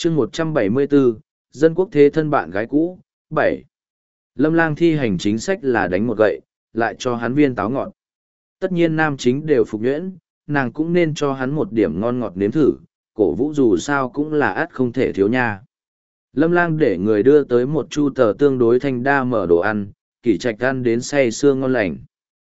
chương 174, dân quốc thế thân bạn gái cũ, 7. Lâm Lang thi hành chính sách là đánh một gậy, lại cho hắn viên táo ngọt. Tất nhiên nam chính đều phục nhuyễn, nàng cũng nên cho hắn một điểm ngon ngọt nếm thử, cổ vũ dù sao cũng là át không thể thiếu nha. Lâm Lang để người đưa tới một chu tờ tương đối thanh đa mở đồ ăn, Kỷ Trạch ăn đến say sưa ngon lành.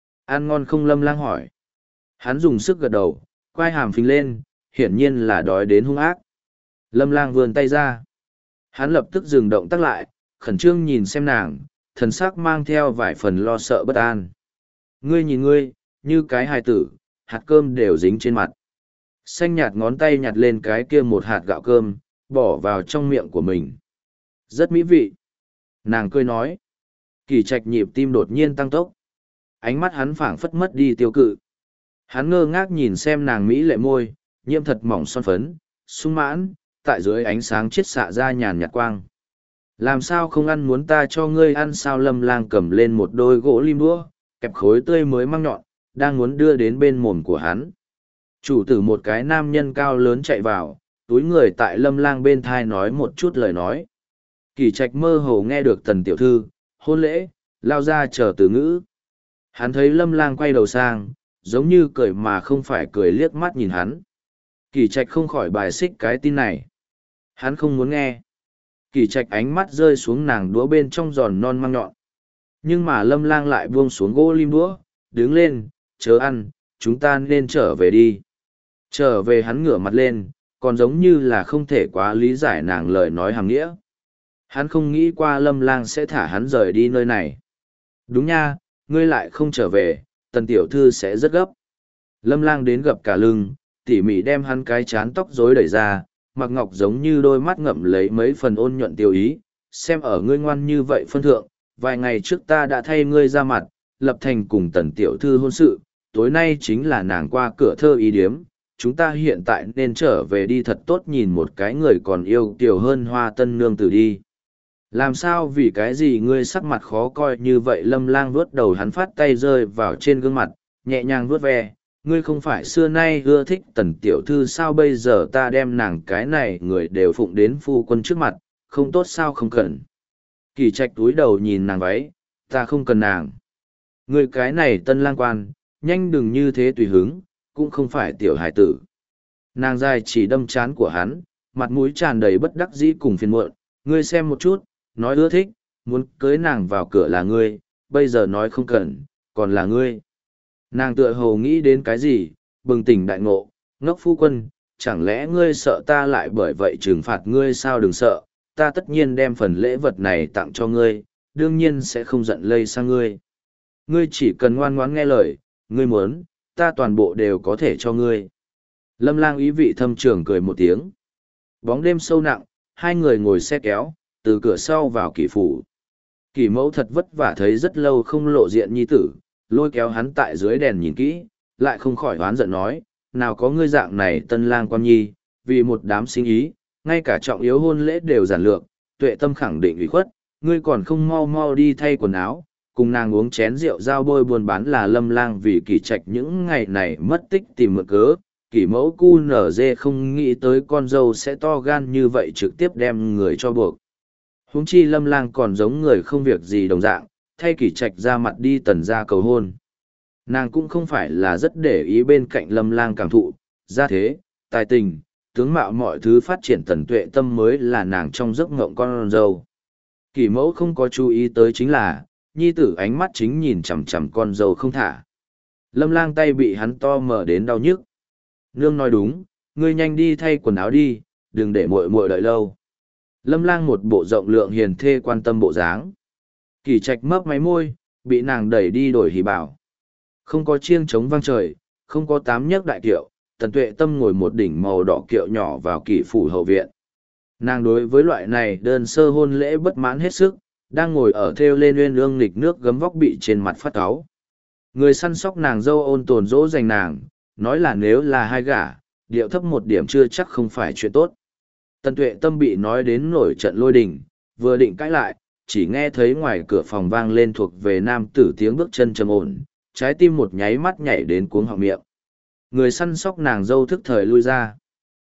Ăn ngon không? Lâm Lang hỏi. Hắn dùng sức gật đầu, quai hàm phình lên, hiển nhiên là đói đến hung ác. Lâm Lang vươn tay ra. Hắn lập tức dừng động tác lại, khẩn trương nhìn xem nàng, thần sắc mang theo vài phần lo sợ bất an. Ngươi nhìn ngươi, như cái hài tử, hạt cơm đều dính trên mặt. Xanh nhạt ngón tay nhặt lên cái kia một hạt gạo cơm, bỏ vào trong miệng của mình. Rất mỹ vị. Nàng cười nói. Kỷ Trạch nhịp tim đột nhiên tăng tốc. Ánh mắt hắn phảng phất mất đi tiêu cự. Hắn ngơ ngác nhìn xem nàng mỹ lệ môi, nhiễm thật mỏng son phấn, sung mãn, tại dưới ánh sáng chiết xạ ra nhàn nhạt quang. Làm sao không ăn? Muốn ta cho ngươi ăn sao? Lâm Lang cầm lên một đôi gỗ lim đũa, kẹp khối tươi mới măng nhọn, đang muốn đưa đến bên mồm của hắn. Chủ tử một cái nam nhân cao lớn chạy vào, túi người tại Lâm Lang bên thai nói một chút lời nói. Kỷ Trạch mơ hồ nghe được Tần tiểu thư, hôn lễ, lao ra chờ từ ngữ. Hắn thấy Lâm Lang quay đầu sang, giống như cười mà không phải cười, liếc mắt nhìn hắn. Kỷ Trạch không khỏi bài xích cái tin này. Hắn không muốn nghe. Kỷ Trạch ánh mắt rơi xuống nàng đũa bên trong giòn non măng nhọn. Nhưng mà Lâm Lang lại buông xuống gỗ lim đũa, đứng lên, chớ ăn, chúng ta nên trở về đi. Trở về? Hắn ngửa mặt lên, còn giống như là không thể quá lý giải nàng lời nói hàm nghĩa. Hắn không nghĩ qua Lâm Lang sẽ thả hắn rời đi nơi này. Đúng nha, ngươi lại không trở về, Tần tiểu thư sẽ rất gấp. Lâm Lang đến gập cả lưng, tỉ mỉ đem hắn cái chán tóc rối đẩy ra, mặc ngọc giống như đôi mắt ngậm lấy mấy phần ôn nhuận tiêu ý. Xem ở ngươi ngoan như vậy phân thượng, vài ngày trước ta đã thay ngươi ra mặt, lập thành cùng Tần tiểu thư hôn sự, tối nay chính là nàng qua cửa thơ ý điếm. Chúng ta hiện tại nên trở về đi thật tốt nhìn một cái người còn yêu tiểu hơn hoa tân nương tử đi. Làm sao? Vì cái gì ngươi sắc mặt khó coi như vậy? Lâm Lang vuốt đầu hắn, phát tay rơi vào trên gương mặt, nhẹ nhàng vuốt ve. Ngươi không phải xưa nay ưa thích Tần tiểu thư sao? Bây giờ ta đem nàng cái này người đều phụng đến phu quân trước mặt, không tốt sao? Không cần. Kỷ Trạch túi đầu nhìn nàng váy, ta không cần nàng. Ngươi cái này tân lang quan, nhanh đừng như thế tùy hứng, cũng không phải tiểu hải tử. Nàng dài chỉ đâm chán của hắn, mặt mũi tràn đầy bất đắc dĩ cùng phiền muộn. Ngươi xem một chút, nói ưa thích, muốn cưới nàng vào cửa là ngươi, bây giờ nói không cần, còn là ngươi. Nàng tựa hồ nghĩ đến cái gì, bừng tỉnh đại ngộ, ngốc phu quân, chẳng lẽ ngươi sợ ta lại bởi vậy trừng phạt ngươi sao? Đừng sợ, ta tất nhiên đem phần lễ vật này tặng cho ngươi, đương nhiên sẽ không giận lây sang ngươi. Ngươi chỉ cần ngoan ngoãn nghe lời, ngươi muốn, ta toàn bộ đều có thể cho ngươi. Lâm Lang ý vị thâm trường cười một tiếng. Bóng đêm sâu nặng, hai người ngồi xe kéo, từ cửa sau vào Kỷ phủ. Kỷ mẫu thật vất vả thấy rất lâu không lộ diện nhi tử, lôi kéo hắn tại dưới đèn nhìn kỹ, lại không khỏi oán giận nói, nào có ngươi dạng này tân lang quan nhi, vì một đám sinh ý, ngay cả trọng yếu hôn lễ đều giản lược, Tuệ Tâm khẳng định ủy khuất, ngươi còn không mau mau đi thay quần áo, cùng nàng uống chén rượu giao bôi buôn bán. Là Lâm Lang vì Kỷ Trạch những ngày này mất tích tìm mượn cớ. Kỷ mẫu cu nở dê không nghĩ tới con dâu sẽ to gan như vậy, trực tiếp đem người cho buộc. Huống chi Lâm Lang còn giống người không việc gì đồng dạng, thay Kỷ Trạch ra mặt đi Tần gia cầu hôn. Nàng cũng không phải là rất để ý bên cạnh Lâm Lang cảm thụ, gia thế, tài tình, tướng mạo mọi thứ phát triển. Tần Tuệ Tâm mới là nàng trong giấc ngộng con dâu. Kỷ mẫu không có chú ý tới chính là, nhi tử ánh mắt chính nhìn chằm chằm con dâu không thả. Lâm Lang tay bị hắn to mở đến đau nhức. Nương nói đúng, ngươi nhanh đi thay quần áo đi, đừng để muội muội đợi lâu. Lâm Lang một bộ rộng lượng hiền thê quan tâm bộ dáng. Kỷ Trạch mấp máy môi, bị nàng đẩy đi đổi hỉ bảo. Không có chiêng trống vang trời, không có tám nhấc đại kiệu, Tần Tuệ Tâm ngồi một đỉnh màu đỏ kiệu nhỏ vào Kỷ phủ hậu viện. Nàng đối với loại này đơn sơ hôn lễ bất mãn hết sức, đang ngồi ở thêu lên uyên ương nghịch nước gấm vóc bị trên mặt phát cáu. Người săn sóc nàng dâu ôn tồn dỗ dành nàng, nói là nếu là hai gả, điệu thấp một điểm chưa chắc không phải chuyện tốt. Tần Tuệ Tâm bị nói đến nổi trận lôi đình, vừa định cãi lại, chỉ nghe thấy ngoài cửa phòng vang lên thuộc về nam tử tiếng bước chân trầm ổn, trái tim một nháy mắt nhảy đến cuống họng miệng. Người săn sóc nàng dâu thức thời lui ra.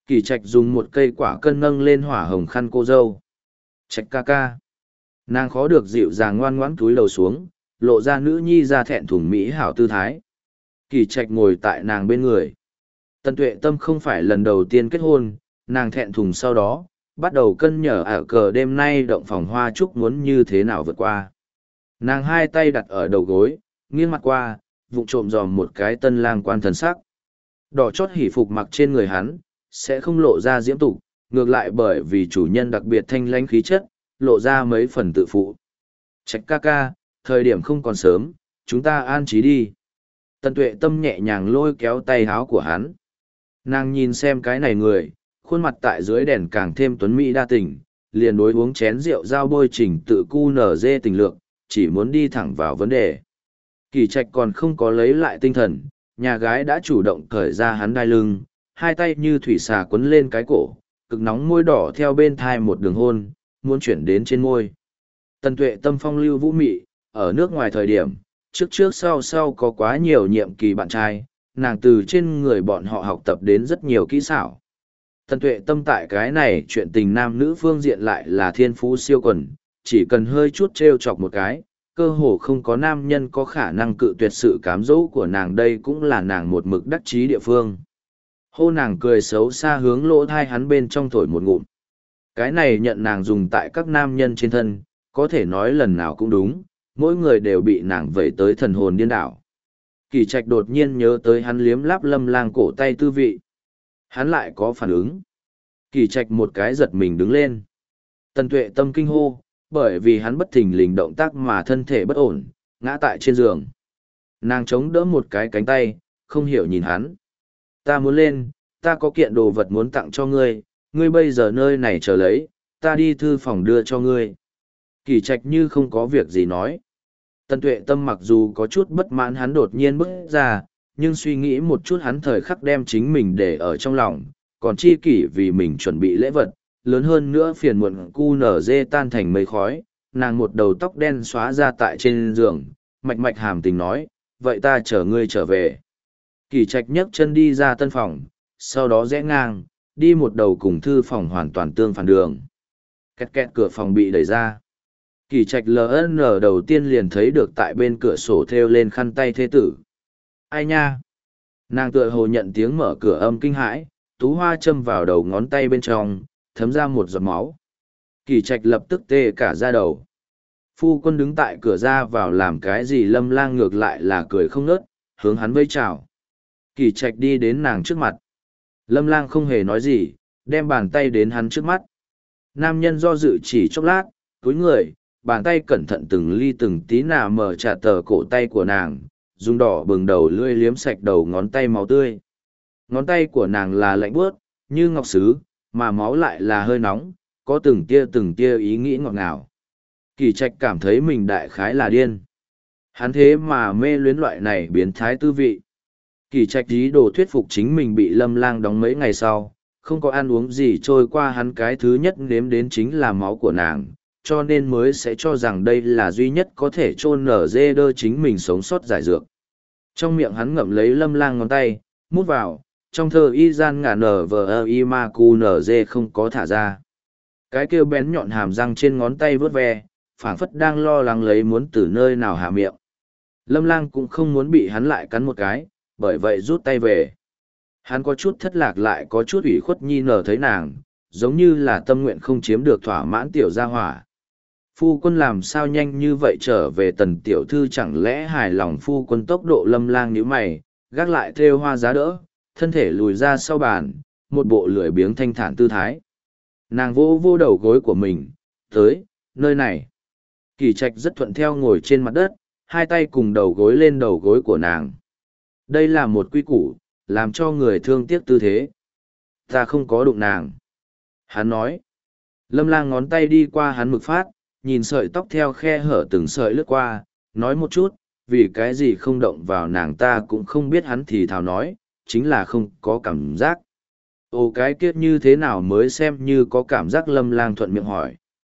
Kỳ Trạch dùng một cây quả cân nâng lên hỏa hồng khăn cô dâu. Trạch ca ca. Nàng khó được dịu dàng ngoan ngoãn cúi đầu xuống, lộ ra nữ nhi ra thẹn thùng mỹ hảo tư thái. Kỳ Trạch ngồi tại nàng bên người. Tần Tuệ Tâm không phải lần đầu tiên kết hôn, nàng thẹn thùng sau đó, bắt đầu cân nhở ở cờ đêm nay động phòng hoa trúc muốn như thế nào vượt qua. Nàng hai tay đặt ở đầu gối, nghiêng mặt qua, vụng trộm dòm một cái tân lang quan thần sắc. Đỏ chót hỉ phục mặc trên người hắn, sẽ không lộ ra diễm tục, ngược lại bởi vì chủ nhân đặc biệt thanh lãnh khí chất, lộ ra mấy phần tự phụ. Trạch ca ca, thời điểm không còn sớm, chúng ta an trí đi. Tần Tuệ Tâm nhẹ nhàng lôi kéo tay áo của hắn. Nàng nhìn xem cái này người, khuôn mặt tại dưới đèn càng thêm tuấn mỹ đa tình, liền đối uống chén rượu giao bôi trình tự cu nở dê tình lượng, chỉ muốn đi thẳng vào vấn đề. Kỳ Trạch còn không có lấy lại tinh thần, nhà gái đã chủ động cởi ra hắn đai lưng, hai tay như thủy xà quấn lên cái cổ, cực nóng môi đỏ theo bên thai một đường hôn, muốn chuyển đến trên môi. Tần Tuệ Tâm phong lưu vũ mị, ở nước ngoài thời điểm, trước trước sau sau có quá nhiều nhiệm kỳ bạn trai, nàng từ trên người bọn họ học tập đến rất nhiều kỹ xảo. Tần Tuệ Tâm tại cái này chuyện tình nam nữ phương diện lại là thiên phú siêu quần, chỉ cần hơi chút trêu chọc một cái, cơ hồ không có nam nhân có khả năng cự tuyệt sự cám dỗ của nàng, đây cũng là nàng một mực đắc chí địa phương. Hô nàng cười xấu xa hướng lỗ thai hắn bên trong thổi một ngụm. Cái này nhận nàng dùng tại các nam nhân trên thân, có thể nói lần nào cũng đúng, mỗi người đều bị nàng vẩy tới thần hồn điên đảo. Kỳ Trạch đột nhiên nhớ tới hắn liếm láp Lâm Lang cổ tay tư vị. Hắn lại có phản ứng. Kỳ Trạch một cái giật mình đứng lên. Tần Tuệ Tâm kinh hô, bởi vì hắn bất thình lình động tác mà thân thể bất ổn, ngã tại trên giường. Nàng chống đỡ một cái cánh tay, không hiểu nhìn hắn. Ta muốn lên, ta có kiện đồ vật muốn tặng cho ngươi, ngươi bây giờ nơi này chờ lấy, ta đi thư phòng đưa cho ngươi. Kỳ Trạch như không có việc gì nói. Tần Tuệ Tâm mặc dù có chút bất mãn hắn đột nhiên bước ra, nhưng suy nghĩ một chút hắn thời khắc đem chính mình để ở trong lòng, còn chi kỷ vì mình chuẩn bị lễ vật, lớn hơn nữa phiền muộn cu nở dê tan thành mây khói, nàng một đầu tóc đen xóa ra tại trên giường, mạch mạch hàm tình nói, vậy ta chở ngươi trở về. Kỳ Trạch nhấc chân đi ra tân phòng, sau đó rẽ ngang, đi một đầu cùng thư phòng hoàn toàn tương phản đường. Két két cửa phòng bị đẩy ra. Kỳ Trạch LN đầu tiên liền thấy được tại bên cửa sổ thêu lên khăn tay thế tử. Ai nha? Nàng tựa hồ nhận tiếng mở cửa âm kinh hãi, tú hoa châm vào đầu ngón tay bên trong, thấm ra một giọt máu. Kỳ Trạch lập tức tê cả da đầu. Phu quân đứng tại cửa ra vào làm cái gì, Lâm Lang ngược lại là cười không ngớt, hướng hắn vây chào. Kỳ Trạch đi đến nàng trước mặt. Lâm Lang không hề nói gì, đem bàn tay đến hắn trước mắt. Nam nhân do dự chỉ chốc lát, cúi người, bàn tay cẩn thận từng ly từng tí nào mở trả tờ cổ tay của nàng, dùng đỏ bừng đầu lưỡi liếm sạch đầu ngón tay máu tươi. Ngón tay của nàng là lạnh buốt, như ngọc sứ, mà máu lại là hơi nóng, có từng tia ý nghĩ ngọt ngào. Kỳ Trạch cảm thấy mình đại khái là điên. Hắn thế mà mê luyến loại này biến thái tư vị. Kỳ Trạch ý đồ thuyết phục chính mình bị Lâm Lang đóng mấy ngày sau, không có ăn uống gì trôi qua, hắn cái thứ nhất nếm đến chính là máu của nàng, cho nên mới sẽ cho rằng đây là duy nhất có thể chôn nở dê đơ chính mình sống sót giải dược. Trong miệng hắn ngậm lấy Lâm Lang ngón tay, mút vào, trong thơ y gian ngả nở vờ y ma cu nở dê không có thả ra. Cái kêu bén nhọn hàm răng trên ngón tay vớt ve, phảng phất đang lo lắng lấy muốn từ nơi nào hạ miệng. Lâm Lang cũng không muốn bị hắn lại cắn một cái, bởi vậy rút tay về. Hắn có chút thất lạc lại có chút ủy khuất nhi nở thấy nàng, giống như là tâm nguyện không chiếm được thỏa mãn tiểu gia hỏa. Phu quân làm sao nhanh như vậy trở về, Tần tiểu thư chẳng lẽ hài lòng phu quân tốc độ. Lâm Lang nhíu mày, gác lại thêu hoa giá đỡ, thân thể lùi ra sau bàn, một bộ lười biếng thanh thản tư thái. Nàng vô vô đầu gối của mình, tới, nơi này. Kỳ Trạch rất thuận theo ngồi trên mặt đất, hai tay cùng đầu gối lên đầu gối của nàng. Đây là một quy củ, làm cho người thương tiếc tư thế. Ta không có đụng nàng. Hắn nói. Lâm Lang ngón tay đi qua hắn mực phát, nhìn sợi tóc theo khe hở từng sợi lướt qua, nói một chút, vì cái gì không động vào nàng ta cũng không biết. Hắn thì thào nói, chính là không có cảm giác. Ồ, cái kiết như thế nào mới xem như có cảm giác? Lâm Lang thuận miệng hỏi.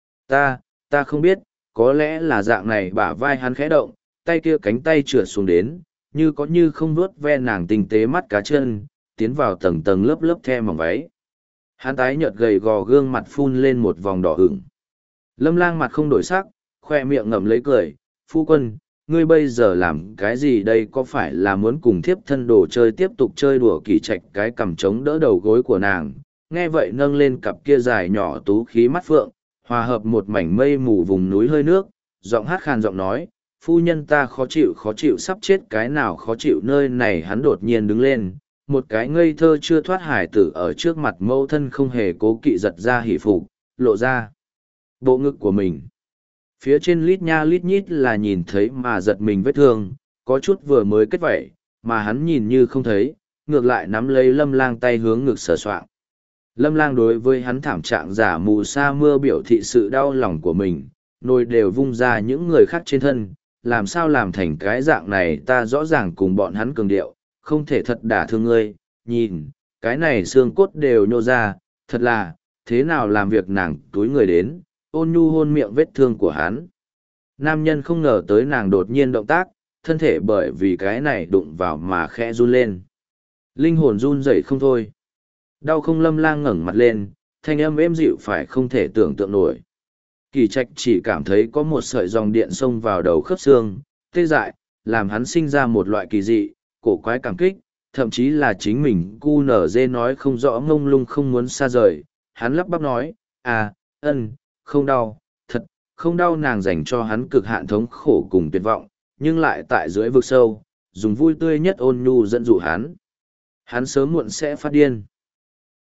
Ta không biết, có lẽ là dạng này. Bả vai hắn khẽ động, tay kia cánh tay trượt xuống đến, như có như không vuốt ve nàng tinh tế mắt cá chân, tiến vào tầng tầng lớp lớp the mỏng váy. Hắn tái nhợt gầy gò gương mặt phun lên một vòng đỏ ửng. Lâm Lang mặt không đổi sắc, khoe miệng ngậm lấy cười, phu quân, ngươi bây giờ làm cái gì đây, có phải là muốn cùng thiếp thân đồ chơi tiếp tục chơi đùa Kỳ Trạch cái cằm trống đỡ đầu gối của nàng, nghe vậy nâng lên cặp kia dài nhỏ tú khí mắt phượng, hòa hợp một mảnh mây mù vùng núi hơi nước, giọng hát khàn giọng nói, phu nhân ta khó chịu sắp chết, cái nào khó chịu nơi này. Hắn đột nhiên đứng lên, một cái ngây thơ chưa thoát hải tử ở trước mặt mẫu thân không hề cố kỵ giật ra hỉ phục, lộ ra bộ ngực của mình. Phía trên lít nha lít nhít là nhìn thấy mà giật mình vết thương, có chút vừa mới kết vảy, mà hắn nhìn như không thấy, ngược lại nắm lấy Lâm Lang tay hướng ngực sờ soạng. Lâm Lang đối với hắn thảm trạng giả mù sa mưa biểu thị sự đau lòng của mình, nồi đều vung ra những người khác trên thân, làm sao làm thành cái dạng này, ta rõ ràng cùng bọn hắn cường điệu, không thể thật đả thương ngươi, nhìn, cái này xương cốt đều nhô ra, thật là, thế nào làm việc nàng túi người đến, ôn nhu hôn miệng vết thương của hắn. Nam nhân không ngờ tới nàng đột nhiên động tác, thân thể bởi vì cái này đụng vào mà khẽ run lên. Linh hồn run rẩy không thôi. Đau không. Lâm Lang ngẩng mặt lên, thanh âm êm dịu phải không thể tưởng tượng nổi. Kỳ Trạch chỉ cảm thấy có một sợi dòng điện xông vào đầu khớp xương, tê dại, làm hắn sinh ra một loại kỳ dị, cổ quái cảm kích, thậm chí là chính mình cu nở dê nói không rõ, ngông lung không muốn xa rời. Hắn lắp bắp nói, à, không đau, thật, không đau. Nàng dành cho hắn cực hạn thống khổ cùng tuyệt vọng, nhưng lại tại dưới vực sâu, dùng vui tươi nhất ôn nhu dẫn dụ hắn. Hắn sớm muộn sẽ phát điên.